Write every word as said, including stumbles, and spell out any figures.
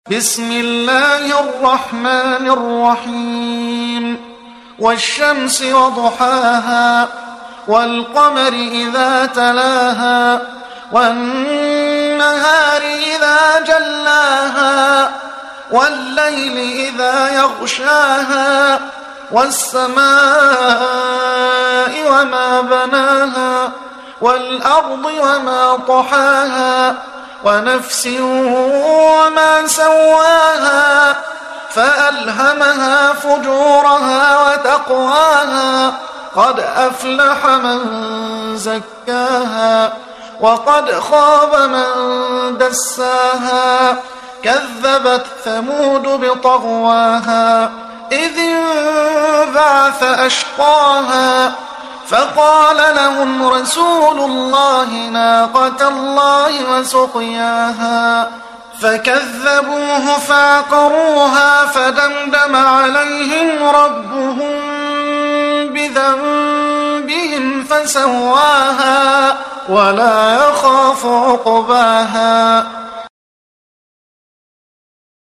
بسم الله الرحمن الرحيم والشمس وضحاها والقمر إذا تلاها والنهار إذا جلاها والليل إذا يغشاها والسماء وما بناها والأرض وما طحاها ونفس وما سواها فألهمها فجورها وتقواها قد أفلح من زكاها وقد خاب من دساها كذبت ثمود بطغواها إذ انبعث أشقاها فقال لهم رسول الله ناقة الله وسقياها فكذبوه فعقروها فدمدم عليهم ربهم بذنبهم فسواها ولا يخاف عقباها